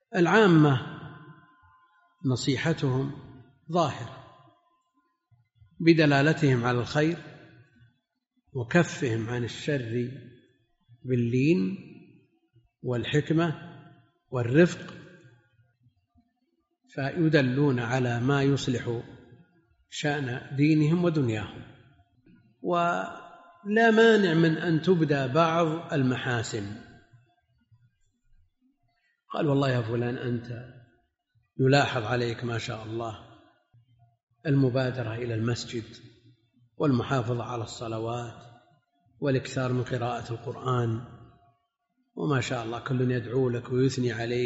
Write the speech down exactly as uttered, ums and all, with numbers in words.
العامة نصيحتهم ظاهرة بدلالتهم على الخير وكفهم عن الشر باللين والحكمة والرفق، فيدلون على ما يصلح شأن دينهم ودنياهم. ولا مانع من أن تبدى بعض المحاسن، قال والله يا فلان أنت يلاحظ عليك ما شاء الله المبادرة إلى المسجد والمحافظة على الصلوات والإكثار من قراءة القرآن، وما شاء الله كل يدعو لك ويثني عليك